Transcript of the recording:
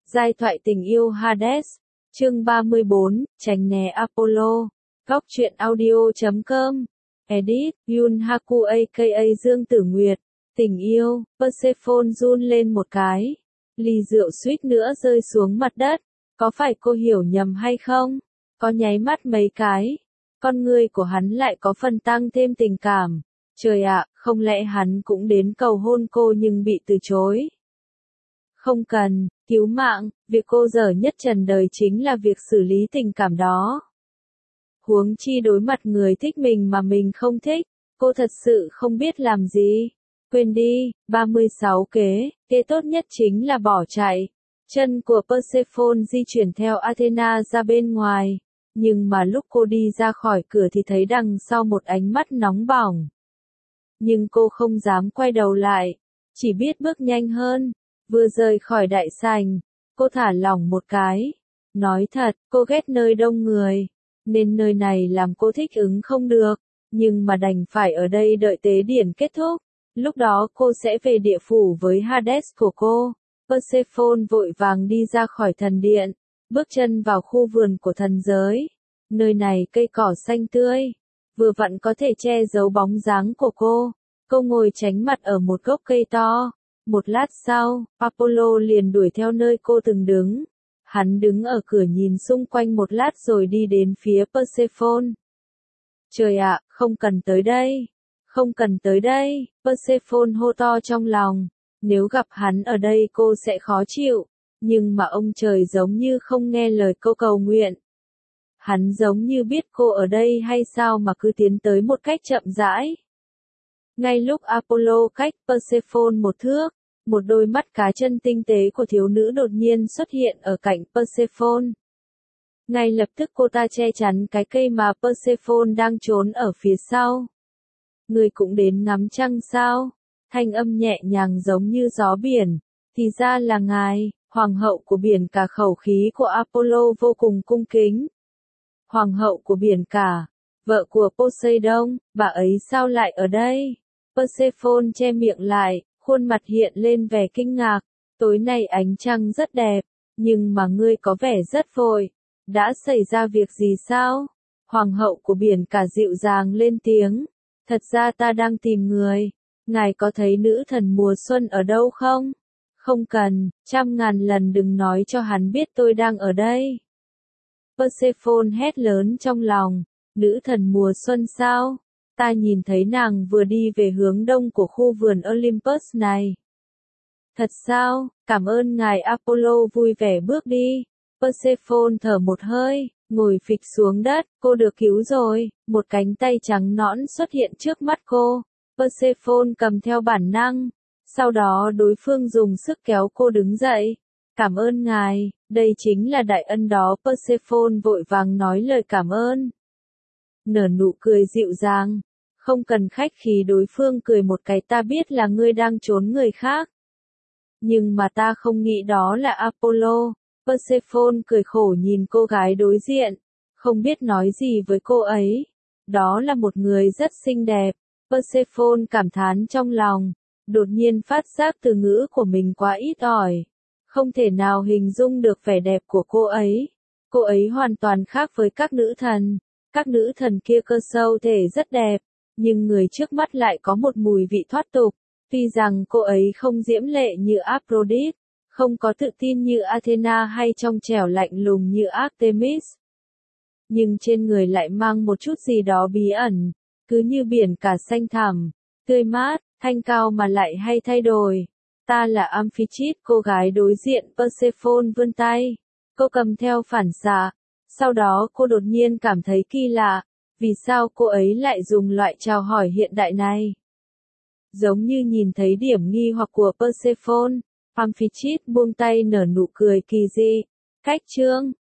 Giai thoại tình yêu Hades, chương 34, tránh né Apollo, góc truyện audio.com, edit, Yun Haku aka Dương Tử Nguyệt, tình yêu, Persephone run lên một cái, ly rượu suýt nữa rơi xuống mặt đất, có phải cô hiểu nhầm hay không? Có nháy mắt mấy cái, con người của hắn lại có phần tăng thêm tình cảm, trời ạ, không lẽ hắn cũng đến cầu hôn cô nhưng bị từ chối? Không cần, cứu mạng, việc cô dở nhất trần đời chính là việc xử lý tình cảm đó. Huống chi đối mặt người thích mình mà mình không thích, cô thật sự không biết làm gì. Quên đi, 36 kế tốt nhất chính là bỏ chạy. Chân của Persephone di chuyển theo Athena ra bên ngoài, nhưng mà lúc cô đi ra khỏi cửa thì thấy đằng sau một ánh mắt nóng bỏng. Nhưng cô không dám quay đầu lại, chỉ biết bước nhanh hơn. Vừa rời khỏi đại sảnh, cô thả lỏng một cái. Nói thật, cô ghét nơi đông người, nên nơi này làm cô thích ứng không được, nhưng mà đành phải ở đây đợi tế điển kết thúc. Lúc đó cô sẽ về địa phủ với Hades của cô. Persephone vội vàng đi ra khỏi thần điện, bước chân vào khu vườn của thần giới. Nơi này cây cỏ xanh tươi, vừa vặn có thể che giấu bóng dáng của cô. Cô ngồi tránh mặt ở một gốc cây to. Một lát sau, Apollo liền đuổi theo nơi cô từng đứng. Hắn đứng ở cửa nhìn xung quanh một lát rồi đi đến phía Persephone. Trời ạ, không cần tới đây. Không cần tới đây, Persephone hô to trong lòng. Nếu gặp hắn ở đây cô sẽ khó chịu. Nhưng mà ông trời giống như không nghe lời cô cầu nguyện. Hắn giống như biết cô ở đây hay sao mà cứ tiến tới một cách chậm rãi. Ngay lúc Apollo cách Persephone một thước, một đôi mắt cá chân tinh tế của thiếu nữ đột nhiên xuất hiện ở cạnh Persephone. Ngay lập tức cô ta che chắn cái cây mà Persephone đang trốn ở phía sau. Người cũng đến ngắm trăng sao? Thanh âm nhẹ nhàng giống như gió biển. Thì ra là ngài, hoàng hậu của biển cả. Khẩu khí của Apollo vô cùng cung kính. Hoàng hậu của biển cả, vợ của Poseidon, bà ấy sao lại ở đây? Persephone che miệng lại, khuôn mặt hiện lên vẻ kinh ngạc. Tối nay ánh trăng rất đẹp, nhưng mà ngươi có vẻ rất vội. Đã xảy ra việc gì sao? Hoàng hậu của biển cả dịu dàng lên tiếng. Thật ra ta đang tìm người. Ngài có thấy nữ thần mùa xuân ở đâu không? Không cần, 100.000 lần đừng nói cho hắn biết tôi đang ở đây. Persephone hét lớn trong lòng. Nữ thần mùa xuân sao? Ta nhìn thấy nàng vừa đi về hướng đông của khu vườn Olympus này. Thật sao? Cảm ơn ngài. Apollo vui vẻ bước đi. Persephone thở một hơi, ngồi phịch xuống đất. Cô được cứu rồi. Một cánh tay trắng nõn xuất hiện trước mắt cô. Persephone cầm theo bản năng. Sau đó đối phương dùng sức kéo cô đứng dậy. Cảm ơn ngài, đây chính là đại ân đó. Persephone vội vàng nói lời cảm ơn. Nở nụ cười dịu dàng. Không cần khách khí. Đối phương cười một cái. Ta biết là ngươi đang trốn người khác. Nhưng mà ta không nghĩ đó là Apollo. Persephone cười khổ nhìn cô gái đối diện. Không biết nói gì với cô ấy. Đó là một người rất xinh đẹp. Persephone cảm thán trong lòng. Đột nhiên phát giác từ ngữ của mình quá ít ỏi. Không thể nào hình dung được vẻ đẹp của cô ấy. Cô ấy hoàn toàn khác với các nữ thần. Các nữ thần kia cơ sâu thể rất đẹp. Nhưng người trước mắt lại có một mùi vị thoát tục. Tuy rằng cô ấy không diễm lệ như Aphrodite, không có tự tin như Athena hay trong trẻo lạnh lùng như Artemis. Nhưng trên người lại mang một chút gì đó bí ẩn, cứ như biển cả xanh thẳm, tươi mát, thanh cao mà lại hay thay đổi. Ta là Amphitrite. Cô gái đối diện Persephone vươn tay. Cô cầm theo phản xạ. Sau đó cô đột nhiên cảm thấy kỳ lạ. Vì sao cô ấy lại dùng loại chào hỏi hiện đại này? Giống như nhìn thấy điểm nghi hoặc của Persephone, Amphitrite buông tay nở nụ cười kỳ dị. Cách chương